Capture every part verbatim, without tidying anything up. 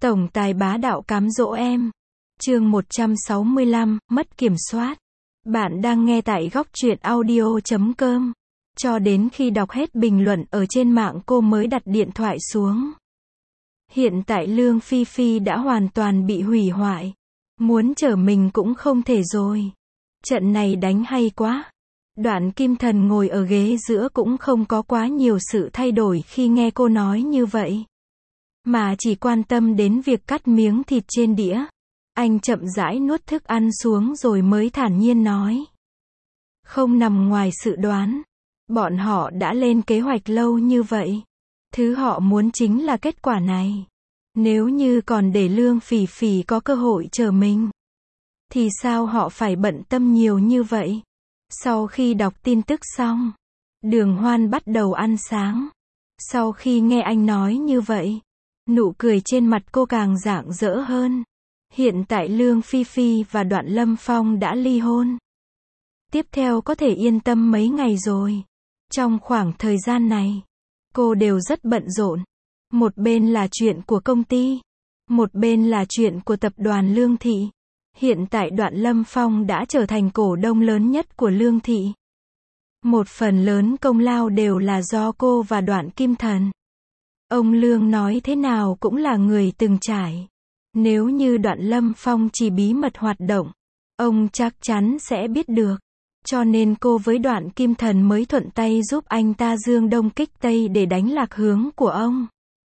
Tổng tài bá đạo cám dỗ em. Chương một trăm sáu mươi lăm, mất kiểm soát. Bạn đang nghe tại góc truyện audio chấm com. Cho đến khi đọc hết bình luận ở trên mạng cô mới đặt điện thoại xuống. Hiện tại Lương Phi Phi đã hoàn toàn bị hủy hoại. Muốn trở mình cũng không thể rồi. Trận này đánh hay quá. Đoạn Kim Thần ngồi ở ghế giữa cũng không có quá nhiều sự thay đổi khi nghe cô nói như vậy. Mà chỉ quan tâm đến việc cắt miếng thịt trên đĩa. Anh chậm rãi nuốt thức ăn xuống rồi mới thản nhiên nói. Không nằm ngoài sự đoán. Bọn họ đã lên kế hoạch lâu như vậy. Thứ họ muốn chính là kết quả này. Nếu như còn để Lương Phỉ Phỉ có cơ hội chờ mình, thì sao họ phải bận tâm nhiều như vậy? Sau khi đọc tin tức xong, Đường Hoan bắt đầu ăn sáng. Sau khi nghe anh nói như vậy, nụ cười trên mặt cô càng rạng rỡ hơn. Hiện tại Lương Phi Phi và Đoạn Lâm Phong đã ly hôn. Tiếp theo có thể yên tâm mấy ngày rồi. Trong khoảng thời gian này, cô đều rất bận rộn. Một bên là chuyện của công ty, một bên là chuyện của tập đoàn Lương Thị. Hiện tại Đoạn Lâm Phong đã trở thành cổ đông lớn nhất của Lương Thị. Một phần lớn công lao đều là do cô và Đoạn Kim Thần. Ông Lương nói thế nào cũng là người từng trải. Nếu như Đoạn Lâm Phong chỉ bí mật hoạt động, ông chắc chắn sẽ biết được. Cho nên cô với Đoạn Kim Thần mới thuận tay giúp anh ta dương đông kích tây để đánh lạc hướng của ông.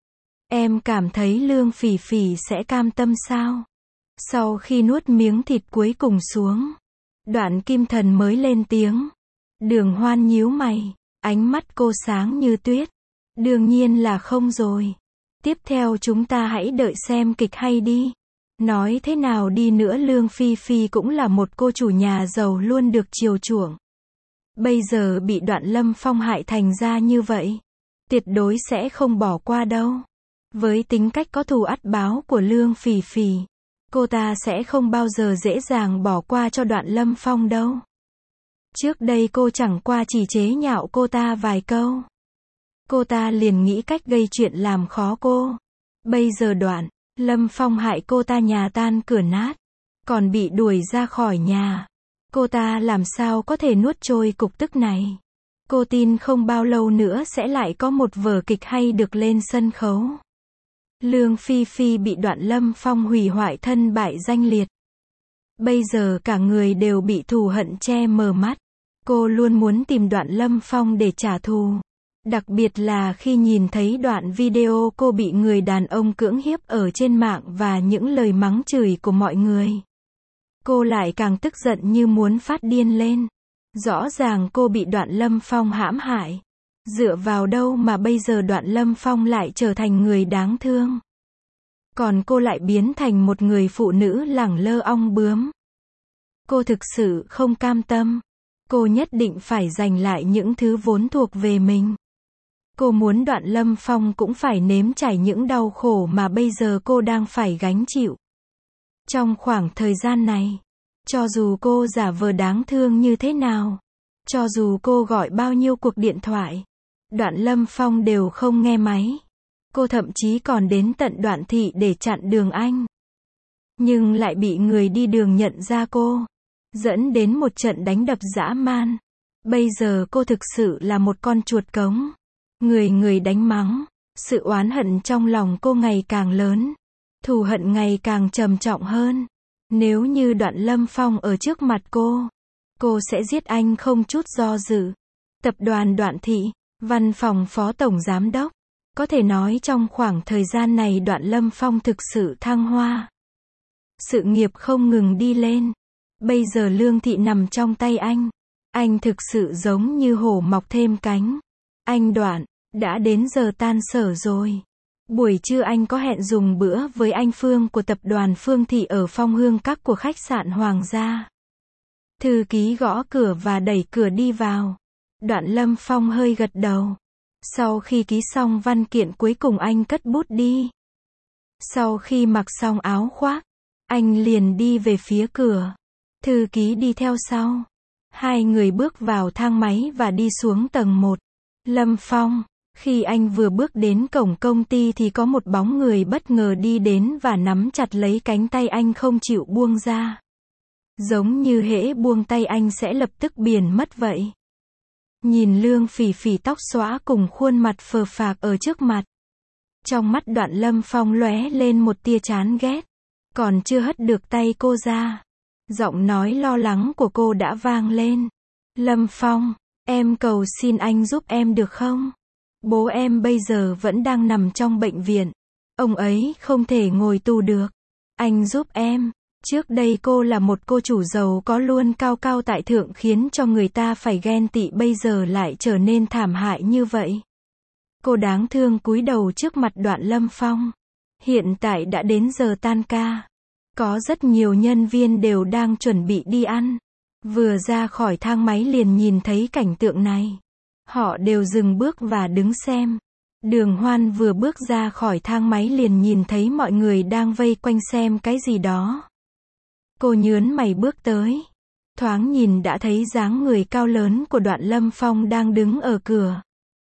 Em cảm thấy Lương Phỉ Phỉ sẽ cam tâm sao? Sau khi nuốt miếng thịt cuối cùng xuống, Đoạn Kim Thần mới lên tiếng. Đường Hoan nhíu mày, ánh mắt cô sáng như tuyết. Đương nhiên là không rồi. Tiếp theo chúng ta hãy đợi xem kịch hay đi. Nói thế nào đi nữa Lương Phi Phi cũng là một cô chủ nhà giàu luôn được chiều chuộng. Bây giờ bị Đoạn Lâm Phong hại thành ra như vậy, tuyệt đối sẽ không bỏ qua đâu. Với tính cách có thù ắt báo của Lương Phỉ Phỉ, cô ta sẽ không bao giờ dễ dàng bỏ qua cho Đoạn Lâm Phong đâu. Trước đây cô chẳng qua chỉ chế nhạo cô ta vài câu. Cô ta liền nghĩ cách gây chuyện làm khó cô. Bây giờ Đoạn Lâm Phong hại cô ta nhà tan cửa nát, còn bị đuổi ra khỏi nhà. Cô ta làm sao có thể nuốt trôi cục tức này. Cô tin không bao lâu nữa sẽ lại có một vở kịch hay được lên sân khấu. Lương Phi Phi bị Đoạn Lâm Phong hủy hoại thân bại danh liệt. Bây giờ cả người đều bị thù hận che mờ mắt. Cô luôn muốn tìm Đoạn Lâm Phong để trả thù. Đặc biệt là khi nhìn thấy đoạn video cô bị người đàn ông cưỡng hiếp ở trên mạng và những lời mắng chửi của mọi người. Cô lại càng tức giận như muốn phát điên lên. Rõ ràng cô bị Đoạn Lâm Phong hãm hại. Dựa vào đâu mà bây giờ Đoạn Lâm Phong lại trở thành người đáng thương. Còn cô lại biến thành một người phụ nữ lẳng lơ ong bướm. Cô thực sự không cam tâm. Cô nhất định phải giành lại những thứ vốn thuộc về mình. Cô muốn Đoạn Lâm Phong cũng phải nếm trải những đau khổ mà bây giờ cô đang phải gánh chịu. Trong khoảng thời gian này, cho dù cô giả vờ đáng thương như thế nào, cho dù cô gọi bao nhiêu cuộc điện thoại, Đoạn Lâm Phong đều không nghe máy. Cô thậm chí còn đến tận Đoạn Thị để chặn đường anh. Nhưng lại bị người đi đường nhận ra cô, dẫn đến một trận đánh đập dã man. Bây giờ cô thực sự là một con chuột cống. Người người đánh mắng, sự oán hận trong lòng cô ngày càng lớn, thù hận ngày càng trầm trọng hơn. Nếu như Đoạn Lâm Phong ở trước mặt cô, cô sẽ giết anh không chút do dự. Tập đoàn Đoạn Thị, văn phòng phó tổng giám đốc. Có thể nói trong khoảng thời gian này Đoạn Lâm Phong thực sự thăng hoa. Sự nghiệp không ngừng đi lên. Bây giờ Lương Thị nằm trong tay anh. Anh thực sự giống như hổ mọc thêm cánh. Anh Đoạn, đã đến giờ tan sở rồi. Buổi trưa anh có hẹn dùng bữa với anh Phương của tập đoàn Phương Thị ở Phong Hương Các của khách sạn Hoàng gia. Thư ký gõ cửa và đẩy cửa đi vào. Đoạn Lâm Phong hơi gật đầu. Sau khi ký xong văn kiện cuối cùng anh cất bút đi. Sau khi mặc xong áo khoác, anh liền đi về phía cửa. Thư ký đi theo sau. Hai người bước vào thang máy và đi xuống tầng một. Lâm Phong, Khi anh vừa bước đến cổng công ty thì có một bóng người bất ngờ đi đến và nắm chặt lấy cánh tay anh không chịu buông ra. Giống như hễ buông tay anh sẽ lập tức biến mất vậy. Nhìn Lương Phỉ Phỉ tóc xõa cùng khuôn mặt phờ phạc ở trước mặt. Trong mắt Đoạn Lâm Phong lóe lên một tia chán ghét. Còn chưa hất được tay cô ra. Giọng nói lo lắng của cô đã vang lên. Lâm Phong, em cầu xin anh giúp em được không? Bố em bây giờ vẫn đang nằm trong bệnh viện. Ông ấy không thể ngồi tù được. Anh giúp em. Trước đây cô là một cô chủ giàu có luôn cao cao tại thượng khiến cho người ta phải ghen tị, bây giờ lại trở nên thảm hại như vậy. Cô đáng thương cúi đầu trước mặt Đoạn Lâm Phong. Hiện tại đã đến giờ tan ca. Có rất nhiều nhân viên đều đang chuẩn bị đi ăn. Vừa ra khỏi thang máy liền nhìn thấy cảnh tượng này. Họ đều dừng bước và đứng xem. Đường Hoan vừa bước ra khỏi thang máy liền nhìn thấy mọi người đang vây quanh xem cái gì đó. Cô nhớn mày bước tới. Thoáng nhìn đã thấy dáng người cao lớn của Đoạn Lâm Phong đang đứng ở cửa.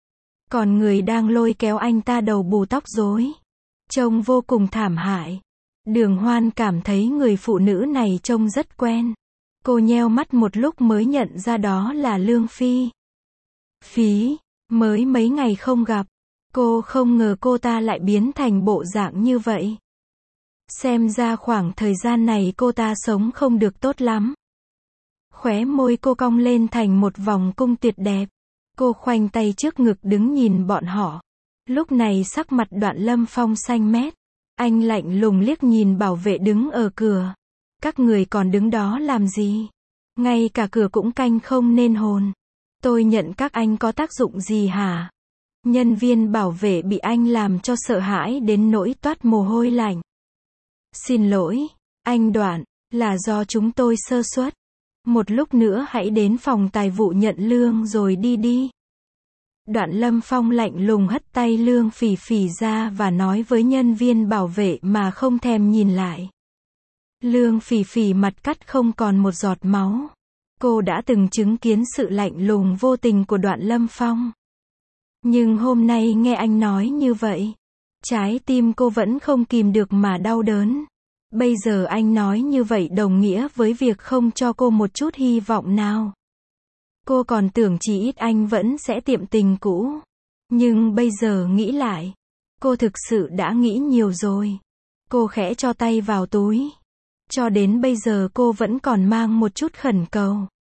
Còn người đang lôi kéo anh ta đầu bù tóc rối. Trông vô cùng thảm hại. Đường Hoan cảm thấy người phụ nữ này trông rất quen. Cô nheo mắt một lúc mới nhận ra đó là Lương Phi. Phí, mới mấy ngày không gặp. Cô không ngờ cô ta lại biến thành bộ dạng như vậy. Xem ra khoảng thời gian này cô ta sống không được tốt lắm. Khóe môi cô cong lên thành một vòng cung tuyệt đẹp. Cô khoanh tay trước ngực đứng nhìn bọn họ. Lúc này sắc mặt Đoạn Lâm Phong xanh mét. Anh lạnh lùng liếc nhìn bảo vệ đứng ở cửa. Các người còn đứng đó làm gì? Ngay cả cửa cũng canh không nên hồn. Tôi nhận các anh có tác dụng gì hả? Nhân viên bảo vệ bị anh làm cho sợ hãi đến nỗi toát mồ hôi lạnh. Xin lỗi, anh Đoạn, là do chúng tôi sơ suất. Một lúc nữa hãy đến phòng tài vụ nhận lương rồi đi đi. Đoạn Lâm Phong lạnh lùng hất tay Lương Phỉ Phỉ ra và nói với nhân viên bảo vệ mà không thèm nhìn lại. Lương Phỉ Phỉ mặt cắt không còn một giọt máu. Cô đã từng chứng kiến sự lạnh lùng vô tình của Đoạn Lâm Phong. Nhưng hôm nay nghe anh nói như vậy, trái tim cô vẫn không kìm được mà đau đớn. Bây giờ anh nói như vậy đồng nghĩa với việc không cho cô một chút hy vọng nào. Cô còn tưởng chỉ ít anh vẫn sẽ tiệm tình cũ. Nhưng bây giờ nghĩ lại, cô thực sự đã nghĩ nhiều rồi. Cô khẽ cho tay vào túi. Cho đến bây giờ cô vẫn còn mang một chút khẩn cầu.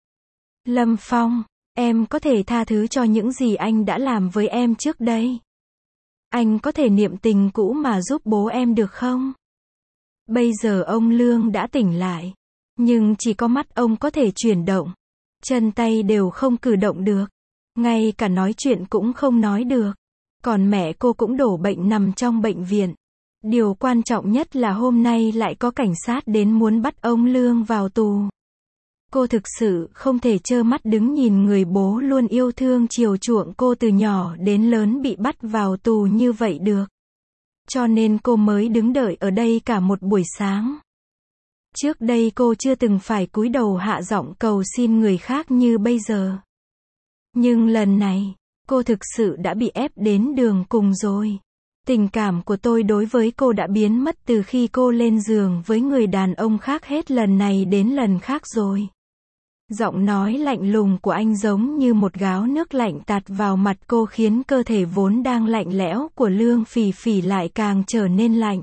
Lâm Phong, em có thể tha thứ cho những gì anh đã làm với em trước đây. Anh có thể niệm tình cũ mà giúp bố em được không? Bây giờ ông Lương đã tỉnh lại. Nhưng chỉ có mắt ông có thể chuyển động. Chân tay đều không cử động được. Ngay cả nói chuyện cũng không nói được. Còn mẹ cô cũng đổ bệnh nằm trong bệnh viện. Điều quan trọng nhất là hôm nay lại có cảnh sát đến muốn bắt ông Lương vào tù. Cô thực sự không thể trơ mắt đứng nhìn người bố luôn yêu thương chiều chuộng cô từ nhỏ đến lớn bị bắt vào tù như vậy được. Cho nên cô mới đứng đợi ở đây cả một buổi sáng. Trước đây cô chưa từng phải cúi đầu hạ giọng cầu xin người khác như bây giờ. Nhưng lần này, cô thực sự đã bị ép đến đường cùng rồi. Tình cảm của tôi đối với cô đã biến mất từ khi cô lên giường với người đàn ông khác hết lần này đến lần khác rồi. Giọng nói lạnh lùng của anh giống như một gáo nước lạnh tạt vào mặt cô khiến cơ thể vốn đang lạnh lẽo của Lương Phỉ Phỉ lại càng trở nên lạnh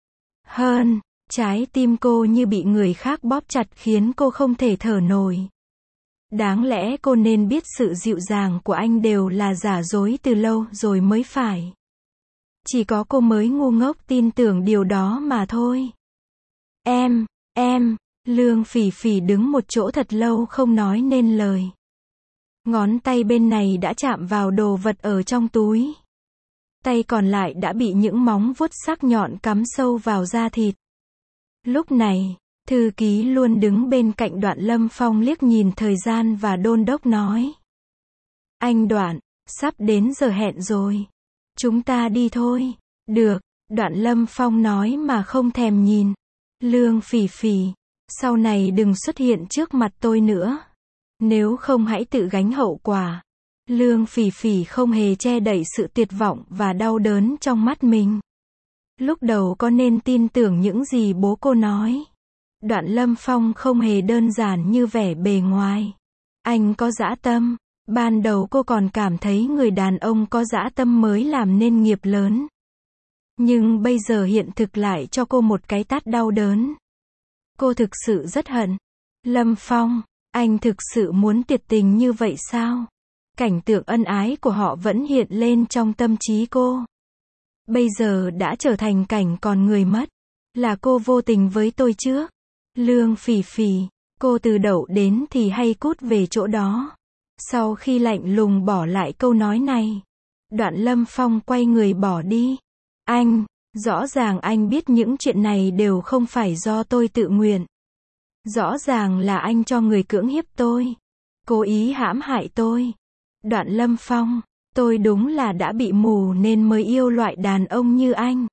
hơn. Trái tim cô như bị người khác bóp chặt khiến cô không thể thở nổi. Đáng lẽ cô nên biết sự dịu dàng của anh đều là giả dối từ lâu rồi mới phải. Chỉ có cô mới ngu ngốc tin tưởng điều đó mà thôi. Em, em, Lương Phỉ Phỉ đứng một chỗ thật lâu không nói nên lời. Ngón tay bên này đã chạm vào đồ vật ở trong túi. Tay còn lại đã bị những móng vuốt sắc nhọn cắm sâu vào da thịt. Lúc này, thư ký luôn đứng bên cạnh Đoạn Lâm Phong liếc nhìn thời gian và đôn đốc nói. Anh Đoạn, sắp đến giờ hẹn rồi. Chúng ta đi thôi. Được, Đoạn Lâm Phong nói mà không thèm nhìn. Lương Phỉ Phỉ, sau này đừng xuất hiện trước mặt tôi nữa. Nếu không hãy tự gánh hậu quả. Lương Phỉ Phỉ không hề che đậy sự tuyệt vọng và đau đớn trong mắt mình. Lúc đầu có nên tin tưởng những gì bố cô nói. Đoạn Lâm Phong không hề đơn giản như vẻ bề ngoài. Anh có dã tâm. Ban đầu cô còn cảm thấy người đàn ông có dã tâm mới làm nên nghiệp lớn. Nhưng bây giờ hiện thực lại cho cô một cái tát đau đớn. Cô thực sự rất hận. Lâm Phong, anh thực sự muốn tuyệt tình như vậy sao? Cảnh tượng ân ái của họ vẫn hiện lên trong tâm trí cô. Bây giờ đã trở thành cảnh còn người mất. Là cô vô tình với tôi trước. Lương Phỉ Phỉ, cô từ đậu đến thì hay cút về chỗ đó. Sau khi lạnh lùng bỏ lại câu nói này, Đoạn Lâm Phong quay người bỏ đi. Anh, rõ ràng anh biết những chuyện này đều không phải do tôi tự nguyện. Rõ ràng là anh cho người cưỡng hiếp tôi. Cố ý hãm hại tôi. Đoạn Lâm Phong, tôi đúng là đã bị mù nên mới yêu loại đàn ông như anh.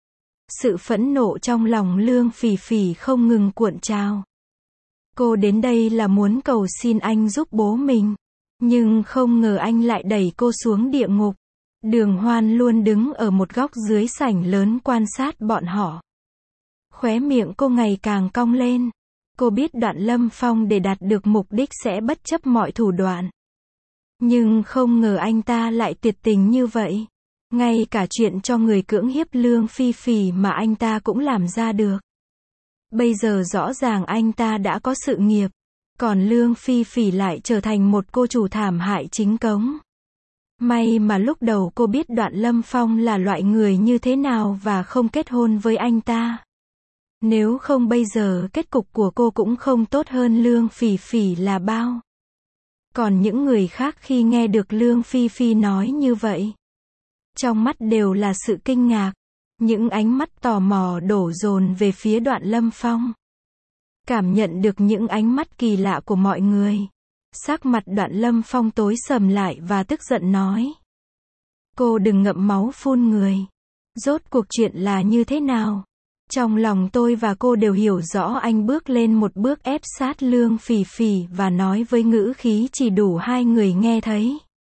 Sự phẫn nộ trong lòng Lương Phỉ Phỉ không ngừng cuộn trào. Cô đến đây là muốn cầu xin anh giúp bố mình. Nhưng không ngờ anh lại đẩy cô xuống địa ngục. Đường Hoan luôn đứng ở một góc dưới sảnh lớn quan sát bọn họ. Khóe miệng cô ngày càng cong lên. Cô biết Đoạn Lâm Phong để đạt được mục đích sẽ bất chấp mọi thủ đoạn. Nhưng không ngờ anh ta lại tuyệt tình như vậy. Ngay cả chuyện cho người cưỡng hiếp Lương Phỉ Phỉ mà anh ta cũng làm ra được. Bây giờ rõ ràng anh ta đã có sự nghiệp. Còn Lương Phỉ Phỉ lại trở thành một cô chủ thảm hại chính cống. May mà lúc đầu cô biết Đoạn Lâm Phong là loại người như thế nào và không kết hôn với anh ta. Nếu không bây giờ kết cục của cô cũng không tốt hơn Lương Phỉ Phỉ là bao. Còn những người khác khi nghe được Lương Phỉ Phỉ nói như vậy, trong mắt đều là sự kinh ngạc. Những ánh mắt tò mò đổ dồn về phía Đoạn Lâm Phong. Cảm nhận được những ánh mắt kỳ lạ của mọi người. Sắc mặt Đoạn Lâm Phong tối sầm lại và tức giận nói. Cô đừng ngậm máu phun người. Rốt cuộc chuyện là như thế nào? Trong lòng tôi và cô đều hiểu rõ. Anh bước lên một bước ép sát Lương Phỉ Phỉ và nói với ngữ khí chỉ đủ hai người nghe thấy.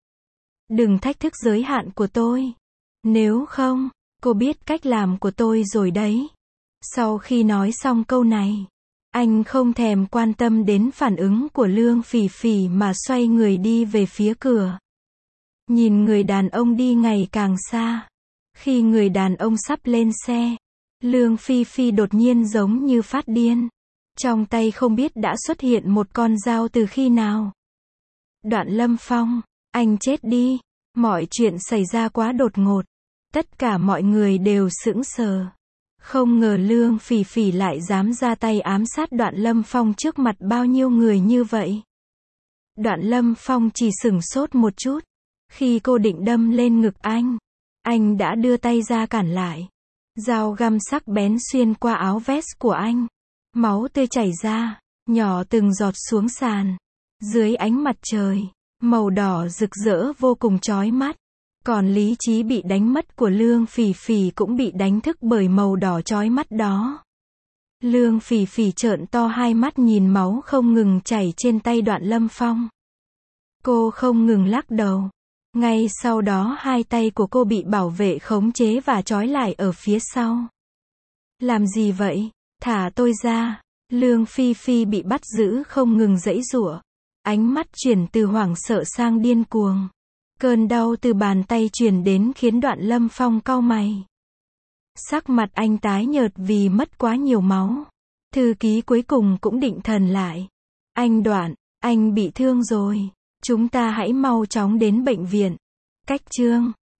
Đừng thách thức giới hạn của tôi. Nếu không, cô biết cách làm của tôi rồi đấy. Sau khi nói xong câu này, anh không thèm quan tâm đến phản ứng của Lương Phỉ Phỉ mà xoay người đi về phía cửa. Nhìn người đàn ông đi ngày càng xa. Khi người đàn ông sắp lên xe, Lương Phỉ Phỉ đột nhiên giống như phát điên. Trong tay không biết đã xuất hiện một con dao từ khi nào. Đoạn Lâm Phong, anh chết đi. Mọi chuyện xảy ra quá đột ngột. Tất cả mọi người đều sững sờ. Không ngờ Lương Phỉ Phỉ lại dám ra tay ám sát Đoạn Lâm Phong trước mặt bao nhiêu người như vậy. Đoạn Lâm Phong chỉ sửng sốt một chút. Khi cô định đâm lên ngực anh, anh đã đưa tay ra cản lại. Dao găm sắc bén xuyên qua áo vest của anh. Máu tươi chảy ra, nhỏ từng giọt xuống sàn. Dưới ánh mặt trời, màu đỏ rực rỡ vô cùng chói mắt. Còn lý trí bị đánh mất của Lương Phỉ Phỉ cũng bị đánh thức bởi màu đỏ chói mắt đó. Lương Phỉ Phỉ trợn to hai mắt nhìn máu không ngừng chảy trên tay Đoạn Lâm Phong. Cô không ngừng lắc đầu. Ngay sau đó hai tay của cô bị bảo vệ khống chế và trói lại ở phía sau. Làm gì vậy? Thả tôi ra. Lương Phỉ Phỉ bị bắt giữ không ngừng giãy giụa. Ánh mắt chuyển từ hoảng sợ sang điên cuồng. Cơn đau từ bàn tay truyền đến khiến Đoạn Lâm Phong cau mày. Sắc mặt anh tái nhợt vì mất quá nhiều máu. Thư ký cuối cùng cũng định thần lại. Anh Đoạn, anh bị thương rồi. Chúng ta hãy mau chóng đến bệnh viện. Cách chương